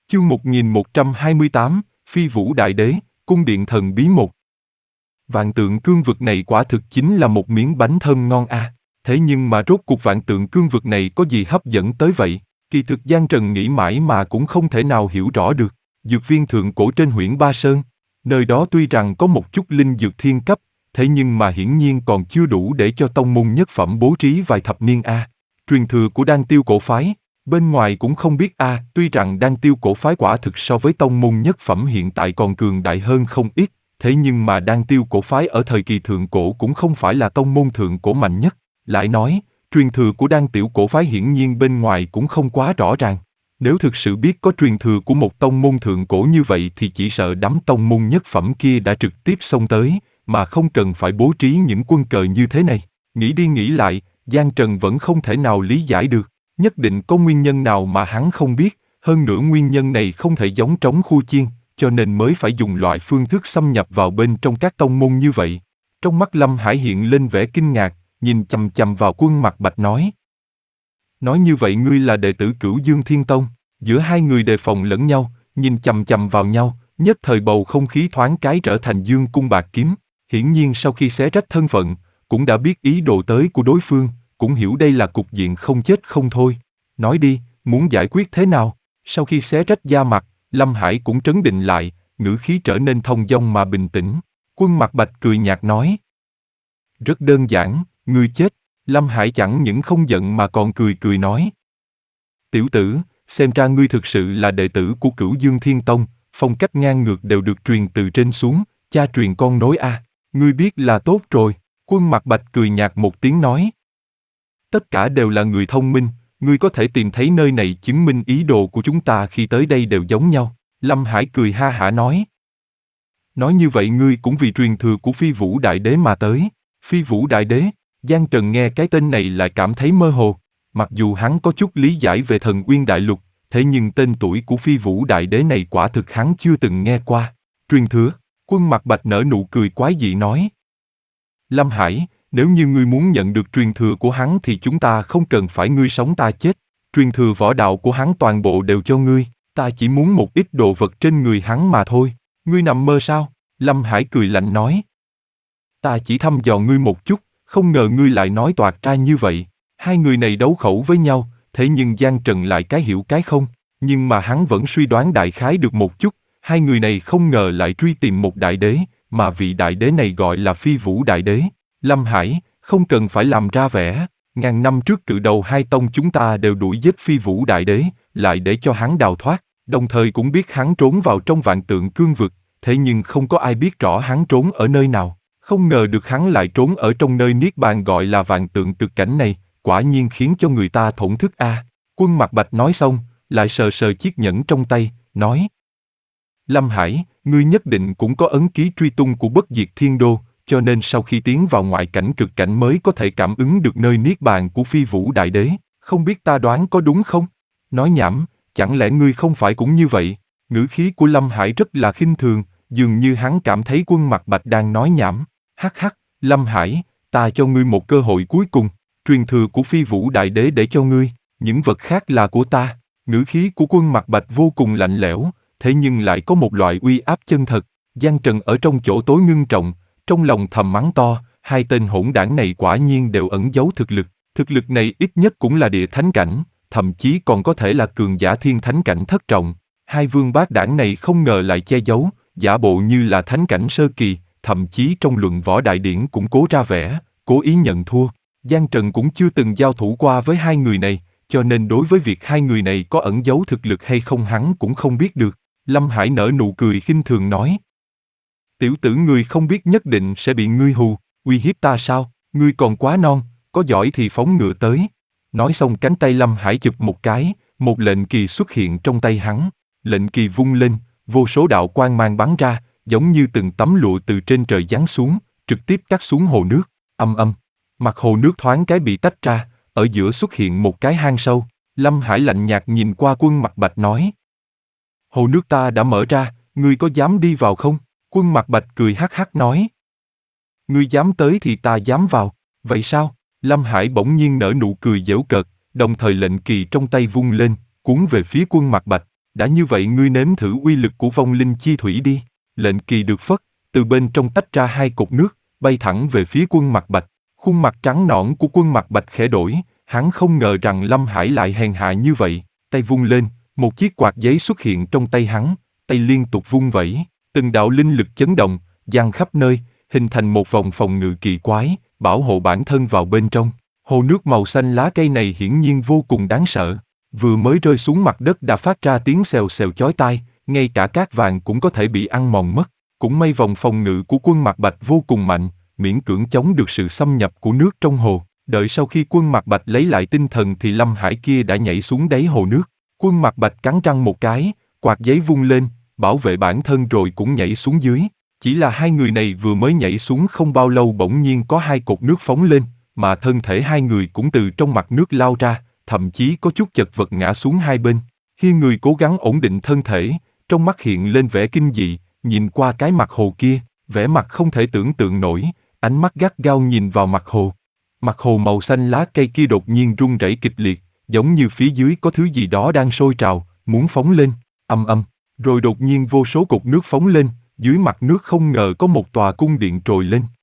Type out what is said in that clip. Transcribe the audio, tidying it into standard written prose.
Chương 1128, Phi Vũ Đại Đế, Cung Điện Thần Bí 1. Vạn Tượng Cương Vực này quả thực chính là một miếng bánh thơm ngon a. Thế nhưng mà rốt cuộc Vạn Tượng Cương Vực này có gì hấp dẫn tới vậy? Kỳ thực Giang Trần nghĩ mãi mà cũng không thể nào hiểu rõ được. Dược viên thượng cổ trên Huyễn Ba Sơn, nơi đó tuy rằng có một chút linh dược thiên cấp, thế nhưng mà hiển nhiên còn chưa đủ để cho tông môn nhất phẩm bố trí vài thập niên a. Truyền thừa của Đan Tiêu cổ phái, bên ngoài cũng không biết a. Tuy rằng Đan Tiêu cổ phái quả thực so với tông môn nhất phẩm hiện tại còn cường đại hơn không ít, thế nhưng mà Đan Tiêu cổ phái ở thời kỳ thượng cổ cũng không phải là tông môn thượng cổ mạnh nhất. Lại nói, truyền thừa của Đan Tiểu cổ phái hiển nhiên bên ngoài cũng không quá rõ ràng. Nếu thực sự biết có truyền thừa của một tông môn thượng cổ như vậy thì chỉ sợ đám tông môn nhất phẩm kia đã trực tiếp xông tới, mà không cần phải bố trí những quân cờ như thế này. Nghĩ đi nghĩ lại, Giang Trần vẫn không thể nào lý giải được. Nhất định có nguyên nhân nào mà hắn không biết, hơn nữa nguyên nhân này không thể giống trống khu chiên, cho nên mới phải dùng loại phương thức xâm nhập vào bên trong các tông môn như vậy. Trong mắt Lâm Hải hiện lên vẻ kinh ngạc, nhìn chằm chằm vào Quân Mặc Bạch nói. Nói như vậy ngươi là đệ tử Cửu Dương Thiên Tông. Giữa hai người đề phòng lẫn nhau, nhìn chằm chằm vào nhau, nhất thời bầu không khí thoáng cái trở thành dương cung bạc kiếm. Hiển nhiên sau khi xé rách thân phận, cũng đã biết ý đồ tới của đối phương, cũng hiểu đây là cục diện không chết không thôi. Nói đi, muốn giải quyết thế nào? Sau khi xé rách da mặt, Lâm Hải cũng trấn định lại, ngữ khí trở nên thông dong mà bình tĩnh. Quân Mặc Bạch cười nhạt nói. Rất đơn giản, ngươi chết. Lâm Hải chẳng những không giận mà còn cười cười nói. Tiểu tử, xem ra ngươi thực sự là đệ tử của Cửu Dương Thiên Tông, phong cách ngang ngược đều được truyền từ trên xuống, cha truyền con nối a. Ngươi biết là tốt rồi. Quân Mặc Bạch cười nhạt một tiếng nói. Tất cả đều là người thông minh, ngươi có thể tìm thấy nơi này chứng minh ý đồ của chúng ta khi tới đây đều giống nhau. Lâm Hải cười ha hả nói. Nói như vậy ngươi cũng vì truyền thừa của Phi Vũ Đại Đế mà tới. Phi Vũ Đại Đế, Giang Trần nghe cái tên này lại cảm thấy mơ hồ. Mặc dù hắn có chút lý giải về Thần Uyên Đại Lục, thế nhưng tên tuổi của Phi Vũ Đại Đế này quả thực hắn chưa từng nghe qua. Truyền thừa, Quân Mặc Bạch nở nụ cười quái dị nói. Lâm Hải, nếu như ngươi muốn nhận được truyền thừa của hắn thì chúng ta không cần phải ngươi sống ta chết. Truyền thừa võ đạo của hắn toàn bộ đều cho ngươi, ta chỉ muốn một ít đồ vật trên người hắn mà thôi. Ngươi nằm mơ sao? Lâm Hải cười lạnh nói. Ta chỉ thăm dò ngươi một chút, không ngờ ngươi lại nói toạc ra như vậy. Hai người này đấu khẩu với nhau, thế nhưng Giang Trần lại cái hiểu cái không. Nhưng mà hắn vẫn suy đoán đại khái được một chút, hai người này không ngờ lại truy tìm một đại đế, mà vị đại đế này gọi là Phi Vũ Đại Đế. Lâm Hải, không cần phải làm ra vẻ, ngàn năm trước cự đầu hai tông chúng ta đều đuổi giết Phi Vũ Đại Đế, lại để cho hắn đào thoát, đồng thời cũng biết hắn trốn vào trong Vạn Tượng Cương Vực, thế nhưng không có ai biết rõ hắn trốn ở nơi nào. Không ngờ được hắn lại trốn ở trong nơi Niết Bàn gọi là Vạn Tượng Cực Cảnh này, quả nhiên khiến cho người ta thổn thức a. Quân Mặc Bạch nói xong, lại sờ sờ chiếc nhẫn trong tay, nói. Lâm Hải, ngươi nhất định cũng có ấn ký truy tung của Bất Diệt Thiên Đô, cho nên sau khi tiến vào ngoại cảnh cực cảnh mới có thể cảm ứng được nơi Niết Bàn của Phi Vũ Đại Đế, không biết ta đoán có đúng không? Nói nhảm, chẳng lẽ ngươi không phải cũng như vậy? Ngữ khí của Lâm Hải rất là khinh thường, dường như hắn cảm thấy Quân Mặc Bạch đang nói nhảm. Hắc hắc, Lâm Hải, ta cho ngươi một cơ hội cuối cùng, truyền thừa của Phi Vũ Đại Đế để cho ngươi, những vật khác là của ta. Ngữ khí của Quân Mặc Bạch vô cùng lạnh lẽo, thế nhưng lại có một loại uy áp chân thật. Giang Trần ở trong chỗ tối ngưng trọng, trong lòng thầm mắng to, hai tên hỗn đảng này quả nhiên đều ẩn giấu thực lực này ít nhất cũng là địa thánh cảnh, thậm chí còn có thể là cường giả thiên thánh cảnh thất trọng. Hai vương bát đảng này không ngờ lại che giấu, giả bộ như là thánh cảnh sơ kỳ, thậm chí trong luận võ đại điển cũng cố ra vẻ, cố ý nhận thua. Giang Trần cũng chưa từng giao thủ qua với hai người này, cho nên đối với việc hai người này có ẩn giấu thực lực hay không hắn cũng không biết được. Lâm Hải nở nụ cười khinh thường nói. Tiểu tử ngươi không biết nhất định sẽ bị ngươi hù, uy hiếp ta sao, ngươi còn quá non, có giỏi thì phóng ngựa tới. Nói xong cánh tay Lâm Hải chụp một cái, một lệnh kỳ xuất hiện trong tay hắn, lệnh kỳ vung lên, vô số đạo quang mang bắn ra, giống như từng tấm lụa từ trên trời giáng xuống, trực tiếp cắt xuống hồ nước, âm âm. Mặt hồ nước thoáng cái bị tách ra, ở giữa xuất hiện một cái hang sâu. Lâm Hải lạnh nhạt nhìn qua Quân Mặc Bạch nói. Hồ nước ta đã mở ra, ngươi có dám đi vào không? Quân Mặc Bạch cười hắc hắc nói. Ngươi dám tới thì ta dám vào, vậy sao? Lâm Hải bỗng nhiên nở nụ cười giễu cợt, đồng thời lệnh kỳ trong tay vung lên, cuốn về phía Quân Mặc Bạch. Đã như vậy ngươi nếm thử uy lực của vong linh chi thủy đi. Lệnh kỳ được phất, từ bên trong tách ra hai cột nước, bay thẳng về phía Quân Mặc Bạch. Khuôn mặt trắng nõn của Quân Mặc Bạch khẽ đổi, hắn không ngờ rằng Lâm Hải lại hèn hạ như vậy. Tay vung lên, một chiếc quạt giấy xuất hiện trong tay hắn, tay liên tục vung vẩy, từng đạo linh lực chấn động, giăng khắp nơi, hình thành một vòng phòng ngự kỳ quái, bảo hộ bản thân vào bên trong. Hồ nước màu xanh lá cây này hiển nhiên vô cùng đáng sợ. Vừa mới rơi xuống mặt đất đã phát ra tiếng xèo xèo chói tai, ngay cả cát vàng cũng có thể bị ăn mòn mất. Cũng may vòng phòng ngự của Quân Mặc Bạch vô cùng mạnh, miễn cưỡng chống được sự xâm nhập của nước trong hồ. Đợi sau khi Quân Mặc Bạch lấy lại tinh thần thì Lâm Hải kia đã nhảy xuống đáy hồ nước. Quân Mặc Bạch cắn răng một cái, quạt giấy vung lên, bảo vệ bản thân rồi cũng nhảy xuống dưới. Chỉ là hai người này vừa mới nhảy xuống không bao lâu bỗng nhiên có hai cột nước phóng lên, mà thân thể hai người cũng từ trong mặt nước lao ra, thậm chí có chút chật vật ngã xuống hai bên. Khi người cố gắng ổn định thân thể, trong mắt hiện lên vẻ kinh dị, nhìn qua cái mặt hồ kia, vẻ mặt không thể tưởng tượng nổi, ánh mắt gắt gao nhìn vào mặt hồ. Mặt hồ màu xanh lá cây kia đột nhiên rung rẩy kịch liệt, giống như phía dưới có thứ gì đó đang sôi trào, muốn phóng lên, ầm ầm. Rồi đột nhiên vô số cột nước phóng lên, dưới mặt nước không ngờ có một tòa cung điện trồi lên.